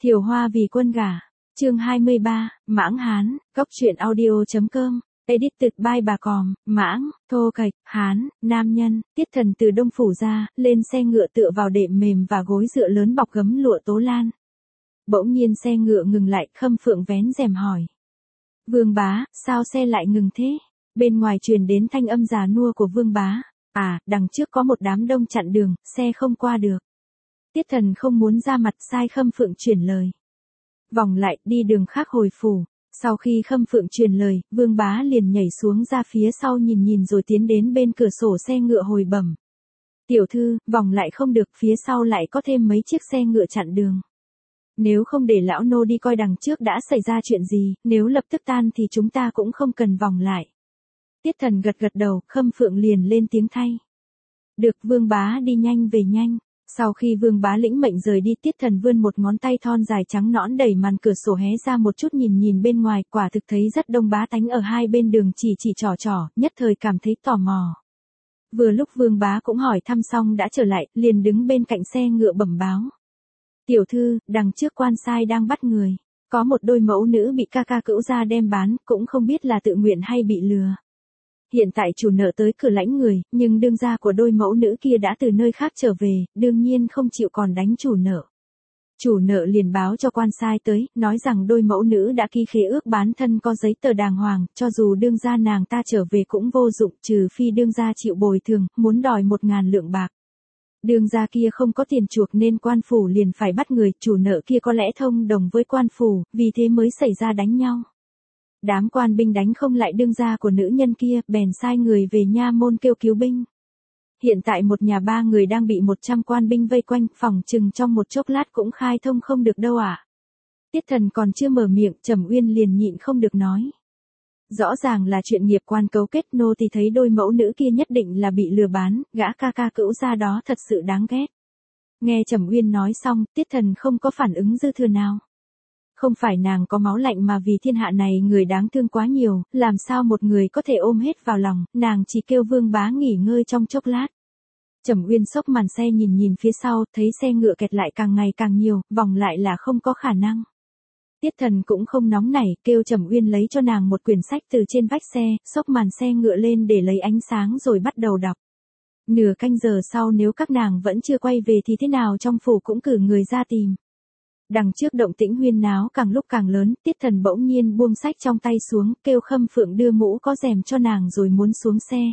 Thiều Hoa vì quân gả. Chương 23, Mãng Hán, Góc truyện audio.com. Edited by bà Còm, Mãng, Thô Kệch, Hán, Nam Nhân. Tiết Thần từ Đông Phủ ra, lên xe ngựa tựa vào đệm mềm và gối dựa lớn bọc gấm lụa tố lan. Bỗng nhiên xe ngựa ngừng lại, Khâm Phượng vén rèm hỏi. Vương bá, sao xe lại ngừng thế? Bên ngoài truyền đến thanh âm già nua của Vương bá. À, đằng trước có một đám đông chặn đường, xe không qua được. Tiết Thần không muốn ra mặt, sai Khâm Phượng chuyển lời. Vòng lại, đi đường khác hồi phủ. Sau khi Khâm Phượng truyền lời, Vương bá liền nhảy xuống ra phía sau nhìn rồi tiến đến bên cửa sổ xe ngựa hồi bẩm. Tiểu thư, vòng lại không được, phía sau lại có thêm mấy chiếc xe ngựa chặn đường. Nếu không để lão nô đi coi đằng trước đã xảy ra chuyện gì, nếu lập tức tan thì chúng ta cũng không cần vòng lại. Tiết Thần gật đầu, Khâm Phượng liền lên tiếng thay. Được, Vương bá đi nhanh về nhanh. Sau khi Vương bá lĩnh mệnh rời đi, Tiết Thần vươn một ngón tay thon dài trắng nõn đẩy màn cửa sổ hé ra một chút nhìn bên ngoài, quả thực thấy rất đông bá tánh ở hai bên đường chỉ trò, nhất thời cảm thấy tò mò. Vừa lúc Vương bá cũng hỏi thăm xong đã trở lại, liền đứng bên cạnh xe ngựa bẩm báo. Tiểu thư, đằng trước quan sai đang bắt người. Có một đôi mẫu nữ bị ca cữu gia đem bán, cũng không biết là tự nguyện hay bị lừa. Hiện tại chủ nợ tới cửa lãnh người, nhưng đương gia của đôi mẫu nữ kia đã từ nơi khác trở về, đương nhiên không chịu còn đánh chủ nợ. Chủ nợ liền báo cho quan sai tới, nói rằng đôi mẫu nữ đã ký khế ước bán thân có giấy tờ đàng hoàng, cho dù đương gia nàng ta trở về cũng vô dụng, trừ phi đương gia chịu bồi thường, muốn đòi 1.000 lượng bạc. Đương gia kia không có tiền chuộc nên quan phủ liền phải bắt người, chủ nợ kia có lẽ thông đồng với quan phủ, vì thế mới xảy ra đánh nhau. Đám quan binh đánh không lại đương gia của nữ nhân kia, bèn sai người về nha môn kêu cứu binh. Hiện tại một nhà 3 người đang bị 100 quan binh vây quanh, phỏng chừng trong một chốc lát cũng khai thông không được đâu ạ. Tiết Thần còn chưa mở miệng, Trầm Uyên liền nhịn không được nói. Rõ ràng là chuyện nghiệp quan cấu kết, nô thì thấy đôi mẫu nữ kia nhất định là bị lừa bán, gã ca cữu gia đó thật sự đáng ghét. Nghe Trầm Uyên nói xong, Tiết Thần không có phản ứng dư thừa nào. Không phải nàng có máu lạnh mà vì thiên hạ này người đáng thương quá nhiều, làm sao một người có thể ôm hết vào lòng, nàng chỉ kêu Vương bá nghỉ ngơi trong chốc lát. Trầm Uyên xốc màn xe nhìn phía sau, thấy xe ngựa kẹt lại càng ngày càng nhiều, vòng lại là không có khả năng. Tiết Thần cũng không nóng nảy, kêu Trầm Uyên lấy cho nàng một quyển sách từ trên vách xe, xốc màn xe ngựa lên để lấy ánh sáng rồi bắt đầu đọc. Nửa canh giờ sau nếu các nàng vẫn chưa quay về thì thế nào trong phủ cũng cử người ra tìm. Đằng trước động tĩnh huyên náo càng lúc càng lớn, Tiết Thần bỗng nhiên buông sách trong tay xuống, kêu Khâm Phượng đưa mũ có rèm cho nàng rồi muốn xuống xe.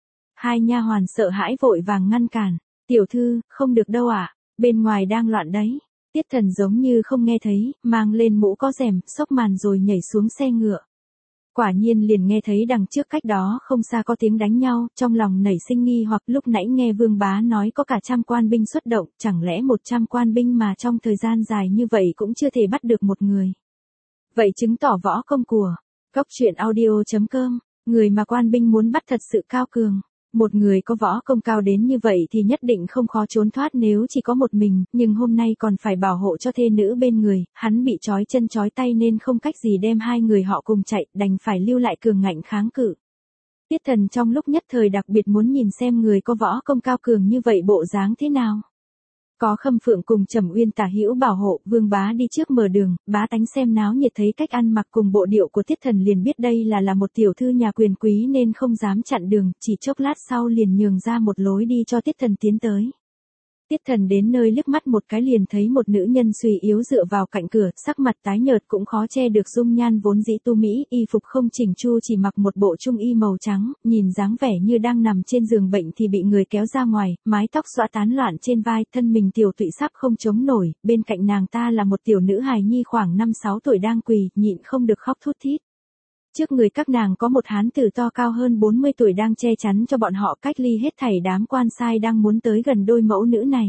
Hai nha hoàn sợ hãi vội vàng ngăn cản. Tiểu thư, không được đâu ạ, bên ngoài đang loạn đấy. Tiết Thần giống như không nghe thấy, mang lên mũ có rèm, xốc màn rồi nhảy xuống xe ngựa. Quả nhiên liền nghe thấy đằng trước cách đó không xa có tiếng đánh nhau, trong lòng nảy sinh nghi hoặc lúc nãy nghe Vương bá nói có cả 100 quan binh xuất động, chẳng lẽ 100 quan binh mà trong thời gian dài như vậy cũng chưa thể bắt được một người. Vậy chứng tỏ võ công của Góc truyện audio.com, người mà quan binh muốn bắt thật sự cao cường. Một người có võ công cao đến như vậy thì nhất định không khó trốn thoát nếu chỉ có một mình, nhưng hôm nay còn phải bảo hộ cho thê nữ bên người, hắn bị trói chân trói tay nên không cách gì đem hai người họ cùng chạy, đành phải lưu lại cường ngạnh kháng cự. Tiết Thần trong lúc nhất thời đặc biệt muốn nhìn xem người có võ công cao cường như vậy bộ dáng thế nào. Có Khâm Phượng cùng Trầm Uyên tả hữu bảo hộ, Vương bá đi trước mở đường, bá tánh xem náo nhiệt thấy cách ăn mặc cùng bộ điệu của Tiết Thần liền biết đây là một tiểu thư nhà quyền quý nên không dám chặn đường, chỉ chốc lát sau liền nhường ra một lối đi cho Tiết Thần tiến tới. Tiết Thần đến nơi liếc mắt một cái liền thấy một nữ nhân suy yếu dựa vào cạnh cửa, sắc mặt tái nhợt cũng khó che được dung nhan vốn dĩ tu mỹ, y phục không chỉnh chu chỉ mặc một bộ trung y màu trắng, nhìn dáng vẻ như đang nằm trên giường bệnh thì bị người kéo ra ngoài, mái tóc xõa tán loạn trên vai, thân mình tiểu tụy sắp không chống nổi, bên cạnh nàng ta là một tiểu nữ hài nhi khoảng 5-6 tuổi đang quỳ, nhịn không được khóc thút thít. Trước người các nàng có một hán tử to cao hơn 40 tuổi đang che chắn cho bọn họ cách ly hết thảy đám quan sai đang muốn tới gần đôi mẫu nữ này.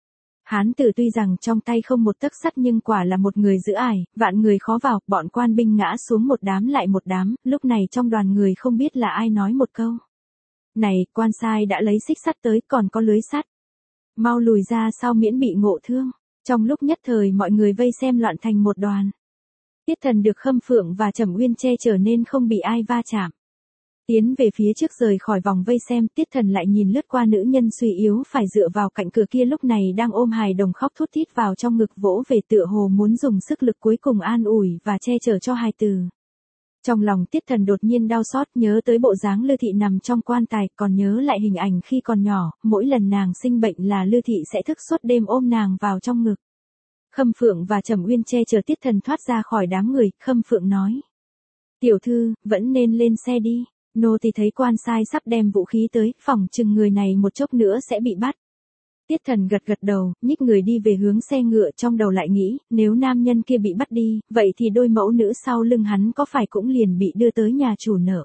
Hán tử tuy rằng trong tay không một tấc sắt nhưng quả là một người giữ ải, vạn người khó vào, bọn quan binh ngã xuống một đám lại một đám, lúc này trong đoàn người không biết là ai nói một câu. Này, quan sai đã lấy xích sắt tới, còn có lưới sắt. Mau lùi ra sau miễn bị ngộ thương. Trong lúc nhất thời mọi người vây xem loạn thành một đoàn. Tiết Thần được Khâm Phượng và Trầm Uyên che chở nên không bị ai va chạm. Tiến về phía trước rời khỏi vòng vây xem, Tiết Thần lại nhìn lướt qua nữ nhân suy yếu phải dựa vào cạnh cửa kia lúc này đang ôm hài đồng khóc thút thít vào trong ngực vỗ về tựa hồ muốn dùng sức lực cuối cùng an ủi và che chở cho hài tử. Trong lòng Tiết Thần đột nhiên đau xót nhớ tới bộ dáng Lư Thị nằm trong quan tài, còn nhớ lại hình ảnh khi còn nhỏ, mỗi lần nàng sinh bệnh là Lư Thị sẽ thức suốt đêm ôm nàng vào trong ngực. Khâm Phượng và Trầm Uyên che chở Tiết Thần thoát ra khỏi đám người, Khâm Phượng nói. Tiểu thư, vẫn nên lên xe đi. Nô tỳ thấy quan sai sắp đem vũ khí tới, phỏng chừng người này một chốc nữa sẽ bị bắt. Tiết Thần gật gật đầu, nhích người đi về hướng xe ngựa, trong đầu lại nghĩ, nếu nam nhân kia bị bắt đi, vậy thì đôi mẫu nữ sau lưng hắn có phải cũng liền bị đưa tới nhà chủ nợ.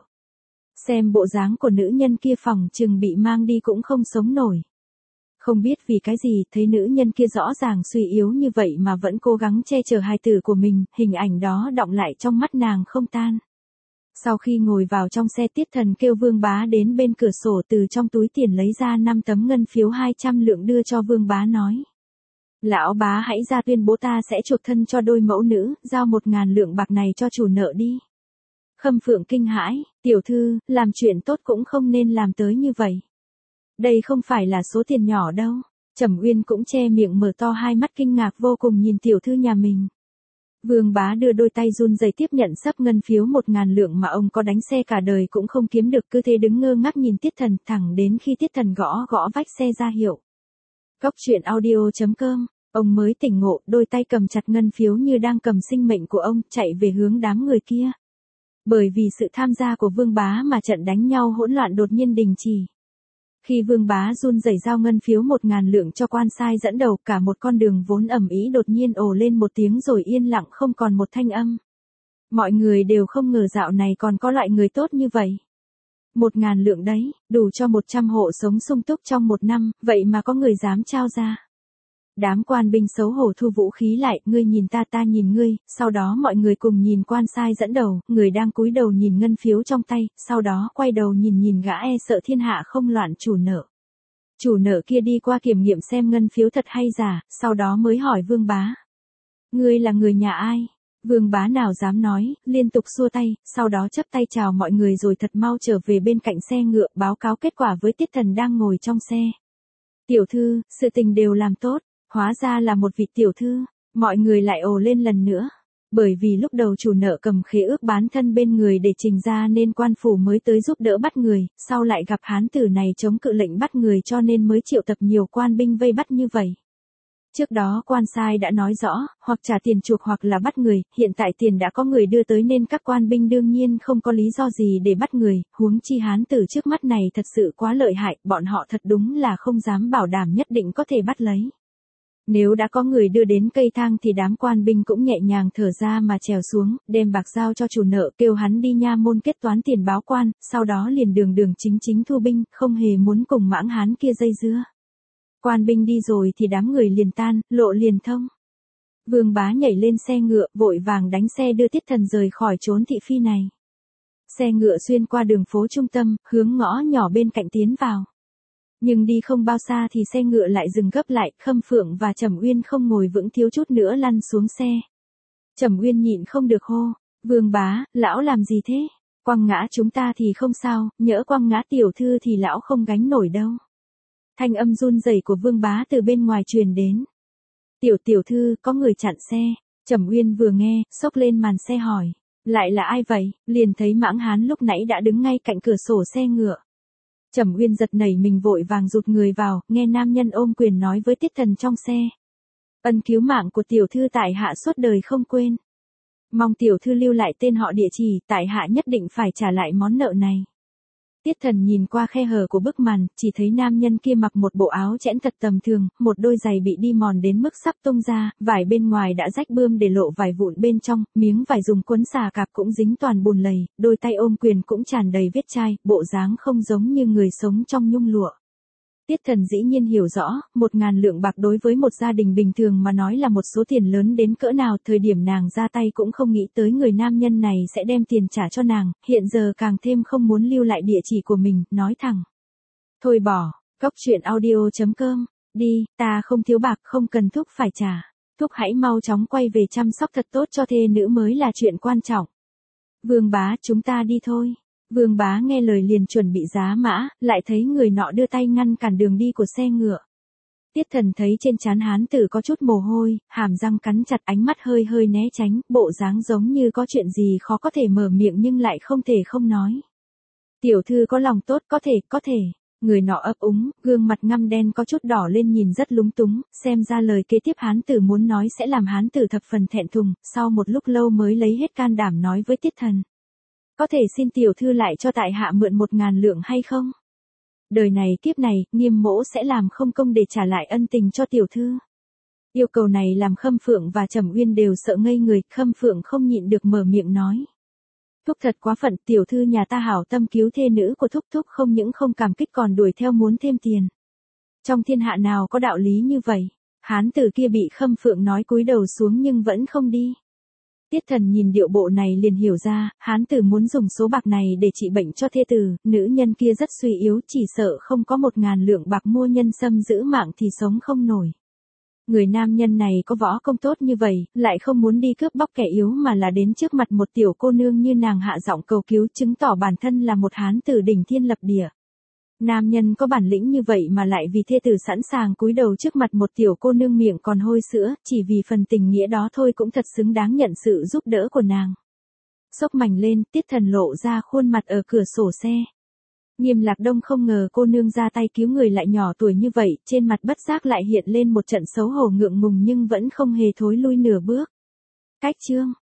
Xem bộ dáng của nữ nhân kia phỏng chừng bị mang đi cũng không sống nổi. Không biết vì cái gì, thấy nữ nhân kia rõ ràng suy yếu như vậy mà vẫn cố gắng che chở hài tử của mình, hình ảnh đó đọng lại trong mắt nàng không tan. Sau khi ngồi vào trong xe, Tiết Thần kêu Vương Bá đến bên cửa sổ, từ trong túi tiền lấy ra 5 tấm ngân phiếu 200 lượng đưa cho Vương Bá nói. Lão bá hãy ra tuyên bố ta sẽ chuộc thân cho đôi mẫu nữ, giao 1.000 lượng bạc này cho chủ nợ đi. Khâm Phượng kinh hãi, tiểu thư, làm chuyện tốt cũng không nên làm tới như vậy. Đây không phải là số tiền nhỏ đâu. Trầm Uyên cũng che miệng mở to hai mắt kinh ngạc vô cùng nhìn tiểu thư nhà mình. Vương Bá đưa đôi tay run rẩy tiếp nhận sấp ngân phiếu 1.000 lượng mà ông có đánh xe cả đời cũng không kiếm được, cứ thế đứng ngơ ngác nhìn Tiết Thần, thẳng đến khi Tiết Thần gõ gõ vách xe ra hiệu. Cốc truyện audio.com, ông mới tỉnh ngộ, đôi tay cầm chặt ngân phiếu như đang cầm sinh mệnh của ông, chạy về hướng đám người kia. Bởi vì sự tham gia của Vương Bá mà trận đánh nhau hỗn loạn đột nhiên đình chỉ. Khi Vương Bá run rẩy giao ngân phiếu 1.000 lượng cho quan sai dẫn đầu, cả một con đường vốn ầm ĩ đột nhiên ồ lên một tiếng rồi yên lặng không còn một thanh âm. Mọi người đều không ngờ dạo này còn có loại người tốt như vậy. 1.000 lượng đấy, đủ cho 100 hộ sống sung túc trong một năm, vậy mà có người dám trao ra. Đám quan binh xấu hổ thu vũ khí lại, ngươi nhìn ta ta nhìn ngươi, sau đó mọi người cùng nhìn quan sai dẫn đầu, người đang cúi đầu nhìn ngân phiếu trong tay, sau đó quay đầu nhìn gã e sợ thiên hạ không loạn chủ nợ. Chủ nợ kia đi qua kiểm nghiệm xem ngân phiếu thật hay giả, sau đó mới hỏi Vương Bá. Ngươi là người nhà ai? Vương Bá nào dám nói, liên tục xua tay, sau đó chắp tay chào mọi người rồi thật mau trở về bên cạnh xe ngựa báo cáo kết quả với Tiết Thần đang ngồi trong xe. Tiểu thư, sự tình đều làm tốt. Hóa ra là một vị tiểu thư, mọi người lại ồ lên lần nữa. Bởi vì lúc đầu chủ nợ cầm khế ước bán thân bên người để trình ra nên quan phủ mới tới giúp đỡ bắt người, sau lại gặp hán tử này chống cự lệnh bắt người cho nên mới triệu tập nhiều quan binh vây bắt như vậy. Trước đó quan sai đã nói rõ, hoặc trả tiền chuộc hoặc là bắt người, hiện tại tiền đã có người đưa tới nên các quan binh đương nhiên không có lý do gì để bắt người, huống chi hán tử trước mắt này thật sự quá lợi hại, bọn họ thật đúng là không dám bảo đảm nhất định có thể bắt lấy. Nếu đã có người đưa đến cây thang thì đám quan binh cũng nhẹ nhàng thở ra mà trèo xuống, đem bạc giao cho chủ nợ, kêu hắn đi nha môn kết toán tiền báo quan, sau đó liền đường chính thu binh, không hề muốn cùng mãng hán kia dây dưa. Quan binh đi rồi thì đám người liền tan, lộ liền thông. Vương Bá nhảy lên xe ngựa, vội vàng đánh xe đưa Tiết Thần rời khỏi chốn thị phi này. Xe ngựa xuyên qua đường phố trung tâm, hướng ngõ nhỏ bên cạnh tiến vào. Nhưng đi không bao xa thì xe ngựa lại dừng gấp lại, Khâm Phượng và Trầm Uyên không ngồi vững thiếu chút nữa lăn xuống xe. Trầm Uyên nhịn không được hô, Vương Bá, lão làm gì thế? Quăng ngã chúng ta thì không sao, nhỡ quăng ngã tiểu thư thì lão không gánh nổi đâu. Thanh âm run rẩy của Vương Bá từ bên ngoài truyền đến. Tiểu thư, có người chặn xe. Trầm Uyên vừa nghe, xốc lên màn xe hỏi, lại là ai vậy? Liền thấy mãng hán lúc nãy đã đứng ngay cạnh cửa sổ xe ngựa. Trầm Uyên giật nảy mình vội vàng rụt người vào, nghe nam nhân ôm quyền nói với Tiết Thần trong xe. Ân cứu mạng của tiểu thư tại hạ suốt đời không quên. Mong tiểu thư lưu lại tên họ địa chỉ, tại hạ nhất định phải trả lại món nợ này. Tiết Thần nhìn qua khe hở của bức màn, chỉ thấy nam nhân kia mặc một bộ áo chẽn thật tầm thường, một đôi giày bị đi mòn đến mức sắp tung ra, vải bên ngoài đã rách bươm để lộ vải vụn bên trong, miếng vải dùng quấn xà cạp cũng dính toàn bùn lầy, đôi tay ôm quyền cũng tràn đầy vết chai, bộ dáng không giống như người sống trong nhung lụa. Tiết Thần dĩ nhiên hiểu rõ, 1.000 lượng bạc đối với một gia đình bình thường mà nói là một số tiền lớn đến cỡ nào, thời điểm nàng ra tay cũng không nghĩ tới người nam nhân này sẽ đem tiền trả cho nàng, hiện giờ càng thêm không muốn lưu lại địa chỉ của mình, nói thẳng. Thôi bỏ, cốc truyện audio.com, đi, ta không thiếu bạc không cần thúc phải trả, thúc hãy mau chóng quay về chăm sóc thật tốt cho thê nữ mới là chuyện quan trọng. Vương Bá, chúng ta đi thôi. Vương Bá nghe lời liền chuẩn bị giá mã, lại thấy người nọ đưa tay ngăn cản đường đi của xe ngựa. Tiết Thần thấy trên trán hán tử có chút mồ hôi, hàm răng cắn chặt, ánh mắt hơi hơi né tránh, bộ dáng giống như có chuyện gì khó có thể mở miệng nhưng lại không thể không nói. Tiểu thư có lòng tốt, có thể. Người nọ ấp úng, gương mặt ngăm đen có chút đỏ lên nhìn rất lúng túng, xem ra lời kế tiếp hán tử muốn nói sẽ làm hán tử thập phần thẹn thùng, sau một lúc lâu mới lấy hết can đảm nói với Tiết Thần. Có thể xin tiểu thư lại cho tại hạ mượn 1.000 lượng hay không? Đời này kiếp này, Nghiêm mỗ sẽ làm không công để trả lại ân tình cho tiểu thư. Yêu cầu này làm Khâm Phượng và Trầm Uyên đều sợ ngây người, Khâm Phượng không nhịn được mở miệng nói. Thúc thật quá phận, tiểu thư nhà ta hảo tâm cứu thê nữ của thúc, thúc không những không cảm kích còn đuổi theo muốn thêm tiền. Trong thiên hạ nào có đạo lý như vậy? Hán tử kia bị Khâm Phượng nói cúi đầu xuống nhưng vẫn không đi. Tiết Thần nhìn điệu bộ này liền hiểu ra, hán tử muốn dùng số bạc này để trị bệnh cho thê tử, nữ nhân kia rất suy yếu, chỉ sợ không có 1.000 lượng bạc mua nhân sâm giữ mạng thì sống không nổi. Người nam nhân này có võ công tốt như vậy, lại không muốn đi cướp bóc kẻ yếu mà là đến trước mặt một tiểu cô nương như nàng hạ giọng cầu cứu, chứng tỏ bản thân là một hán tử đỉnh thiên lập địa. Nam nhân có bản lĩnh như vậy mà lại vì thê tử sẵn sàng cúi đầu trước mặt một tiểu cô nương miệng còn hôi sữa, chỉ vì phần tình nghĩa đó thôi cũng thật xứng đáng nhận sự giúp đỡ của nàng. Xốc mảnh lên, Tiết Thần lộ ra khuôn mặt ở cửa sổ xe. Nghiêm Lạc Đông không ngờ cô nương ra tay cứu người lại nhỏ tuổi như vậy, trên mặt bất giác lại hiện lên một trận xấu hổ ngượng ngùng nhưng vẫn không hề thối lui nửa bước. Cách chương